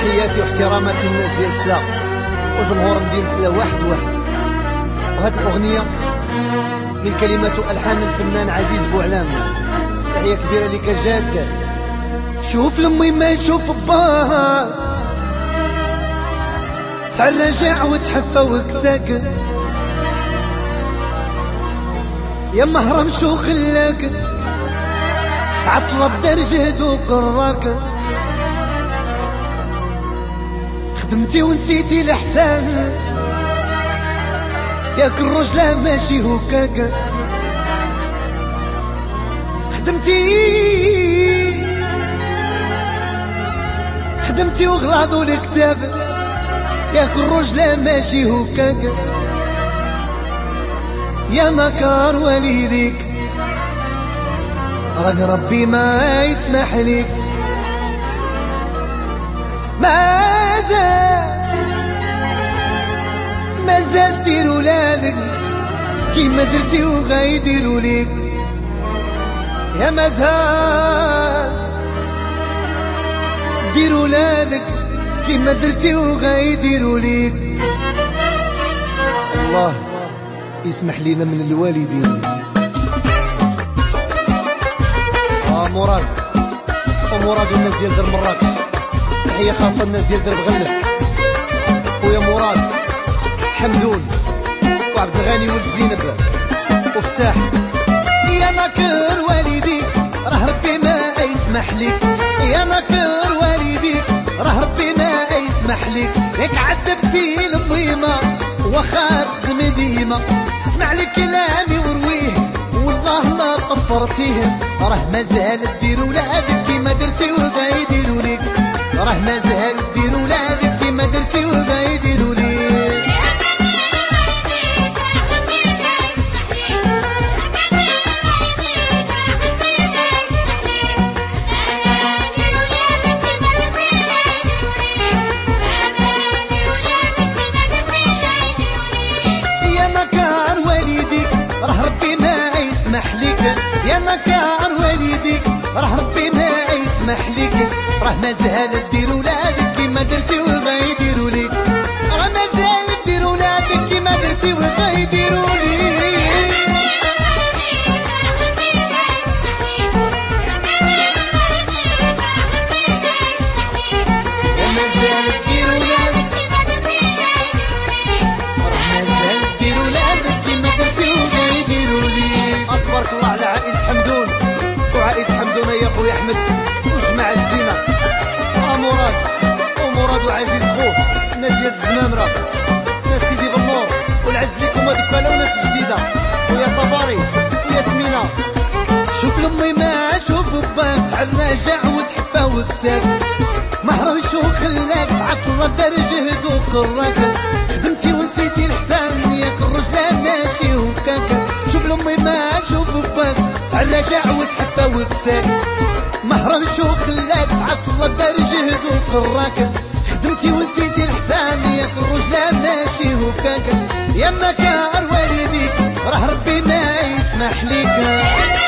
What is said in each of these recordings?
تحياتي واحتراماتي للناس ديال سلا وجمهور مدينة سلا واحد. وهذه الأغنية من كلمات وألحان الفنان عزيز بوعلام. تحية كبيرة لك جاد. شوف لأمي ما شوف باه، تعرجع وتحفى وكساك، يا مهرم شو خلاك سعى طلب درجهد وقراك، خدمتي ونسيتي الإحسان ياك الرجلة ماشي هكاك، خدمتي وغلاضوا الكتاب ياك الرجلة ماشي هكاك، يا مكار والديك راك ربي ما يسمح ليك، مازال دير ولادك كيما درتي وغايديروا ليك، يا مازال دير ولادك كيما درتي وغايديروا ليك. الله يسمح لينا من الوالدين. مراد والناس ديال درب مراكش، تحية خاصة الناس ديال درب غلب، خويا مراد حمدون وعبد الغني ولد زينب وفتاح. يا ناكر والديك راه ربي ما يسمح ليك، يا ناكر والديك راه ربي ما يسمح ليك، ياك عذبتي الميمة واخا تخدم ديما، اسمع لي كلامي ورويه والله ما طفرتيه، راه مازال دير ولادك كيما درتي وغايديروا ليك، راه مازال دير ولادك كيما درتي وغايديروا ليك. يا مكار والديك راه ربي ما يسمح ليك، راه مازال دير ولادك كيما درتي وغايديروا ليك، راه مازال دير ولادك كيما درتي وغايديروا ليك. يا مازال دير ولادك راه مازال دير ولادك كيما درتي وغايديروا ليك. تبارك الله على عائلة حمدون وعائلة حمدون يا خويا احمد وجماعة الزينة، مراد وعزيز خوه، ناس ديال الزمامرة، ناس سيدي بالنور والعز ليكم هذوك ولا وناس جديدة، ويا صباري وياسمينة. شوف لامي ما شوف باك تعرجع وتحفى وكساك، مهرمش وخلاك سعى طلب درجهد وقراك، خدمتي ونسيتي الحسان ياك الرجلة ماشي هكاك. شوف لامي ما شوف باك تعرجع وتحفى وكساك، مهرمش وخلاك سعى طلب درجهد وقراك، خدمتي ونسيتي الحسان ياك الرجلة ماشي هكاك، يا مكار والديك راه ربي ما يسمح ليك.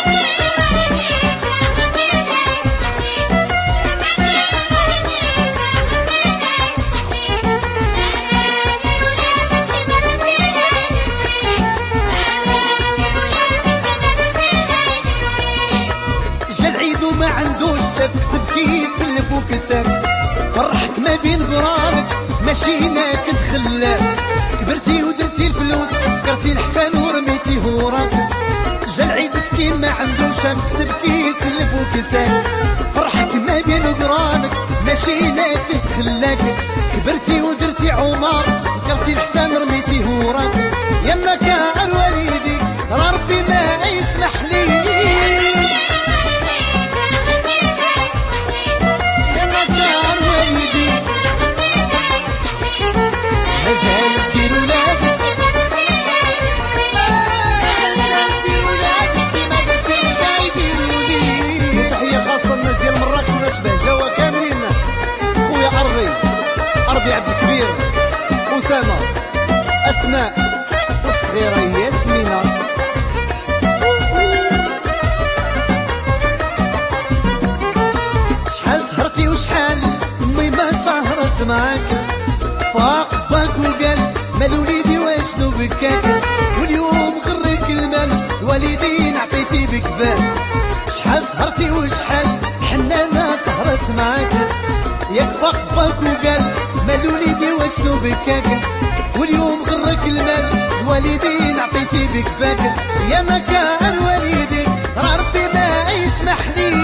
ما عندوش شافك تبكي تسلف وكساك، فرحك ما بين قرانك ماشي ناكد خلاك، كبرتي ودرتي الفلوس كرتي الحسان ورميتي وراك، جا العيد مسكين ما عندوش شافك تبكي تسلف وكساك، فرحك ما بين قرانك ماشي ناكد خلاك، كبرتي ودرتي عمر كرتي الحسان رميتي وراك، يا مكار والديك راه ربي ما يسمح ليك. عبد الكبير أسامة أسماء والصغيرة ياسمينة. شحال سهرتي وشحال أمي ما سهرت معاك فاق باك وقال مال وليدي واشنو بكاك واليوم غرك المال الوالدين عطيتي بكفاك شحال سهرتي وشحال حنانة سهرت معاك ياك فاق باك وقال مال وليدي واشنو بكاك واليوم غرك المال الوالدين عطيتي بكفاك يا ما كان والديك ربي ما يسمح لي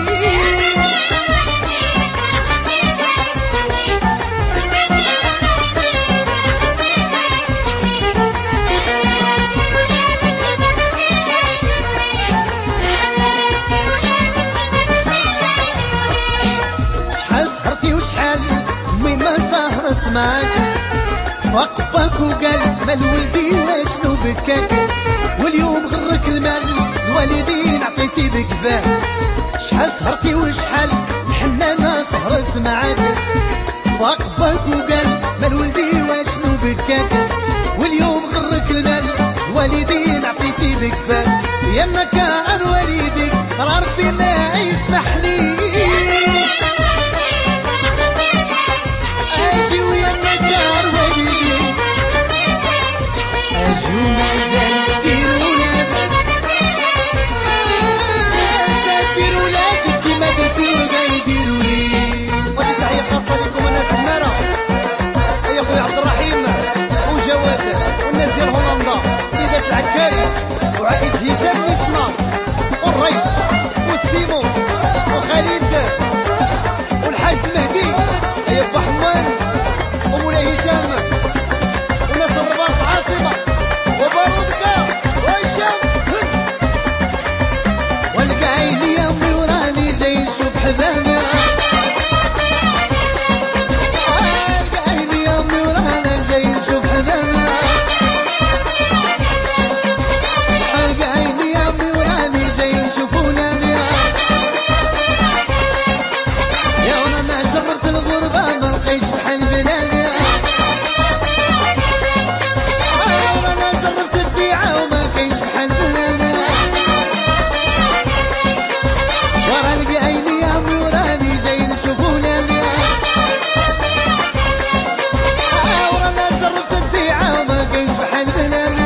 معاك فاق باك وقال مال ولدي واشنو بكاك واليوم غرك المال الوالدين عطيتي بكفاه شحال سهرتي وشحال الحنانة سهرت معاك فاق باك وقال مال ولدي واشنو بكاك واليوم غرك المال الوالدين عطيتي بكفاه يا ما كان والديك ربي ما يسمح لي اجي ويا النجار والدي اجي ومازال ديروا ولادك كيما درتو غايديروا لي. ودي تحية خاصة لكم الناس تمارا يا خويا عبد الرحيم وجواد والناس ديال هولندا وليدات العكاري وعائلة هشام نسمة والريس والسيمو وخالد والحاج المهدي يا با حموان ومولاي هشام والناس الرباط العاصمة وبارودكا وهشام هز والقى عيني يا امي وراني جاي نشوف حبابي والقى عيني يا امي وراني جاي نشوف حبابي والقى عيني يا امي وراني جاي نشوف ولادي يا وانا جربت الغربة ما لقيتش بحال بلادي وانا جربت الضيعة وما كاينش بحال بلادي ورا لقى عيني يا امي وراني جاي نشوف ولادي وانا جربت الضيعة وما كاينش بحال بلادي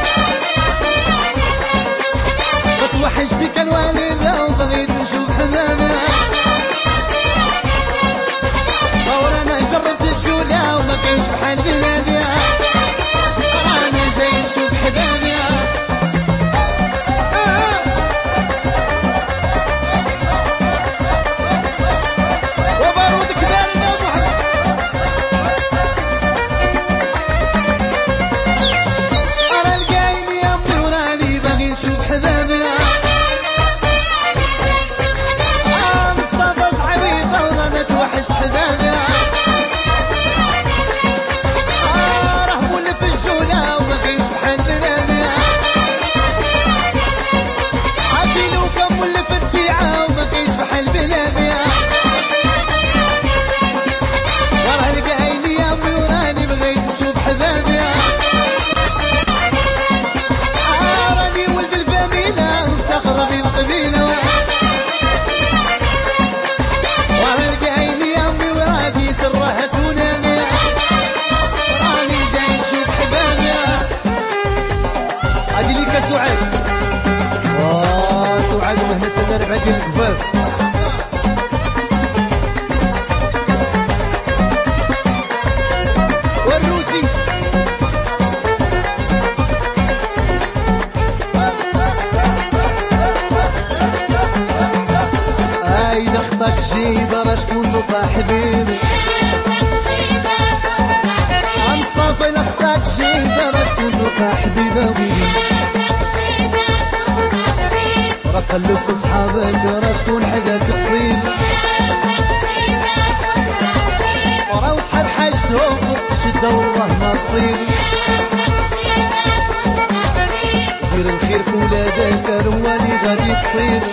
وتوحشتي كان والدة وبغيت نشوف حبابي وانا جربت الشولة وما كاينش بحال بلادي انا جاي نشوف حبابي وبارود كبارنا محمد انا لقايني يا امي وراني باغي نشوف حبابي مصطفى صعيبة وانا توحش حبابي راه مولف الجولة وما كاينش بحال بلادي عبيلو كان مولف الضيعة وما كاينش بحال بلادي وراه لقى عيني يا امي وراني بغيت نشوف حبابي راني ولد الفاميلة ومسخرة بين القبيلة وراه لقى عيني يا امي وراني سرها توناني راني جاي نشوف حبابي هادي ليك سعاد سعاد وهنا تدرب عندي الكفاف والروسي اذا خطاك جيبه باش تكون صاحبيني مصطفى اذا خطاك جيبه باش تكون حبيبه ويلي راه قلب في صحابك راه شكون حداك تصيب وراه صحاب حاجتهم وقت الشده والله ما تصيب دير الخير في ولادك هو اللي غادي تصيب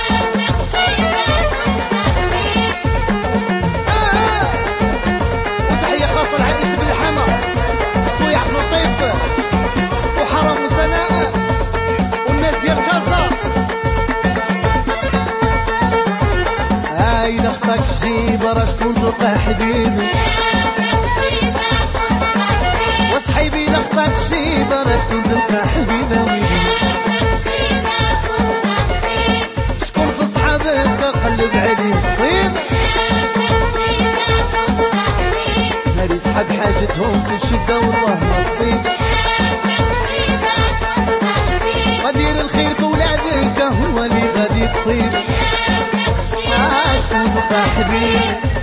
وتحية خاصة لعائلة بالحما خويا عبد اللطيف وحرام وسناء والناس ديال كازا إذا خطاك جيبه راه شكون تلقى حبيبي صحيبي لخطاك شيبة لا شكون تلقى حبيبة ويلي شكون في صحابك قلب عليه تصيب هادي صحاب حاجتهم في الشدة والله ما تصيب غدير الخير في ولادك هو اللي غادي تصيب شكون تلقى حبيب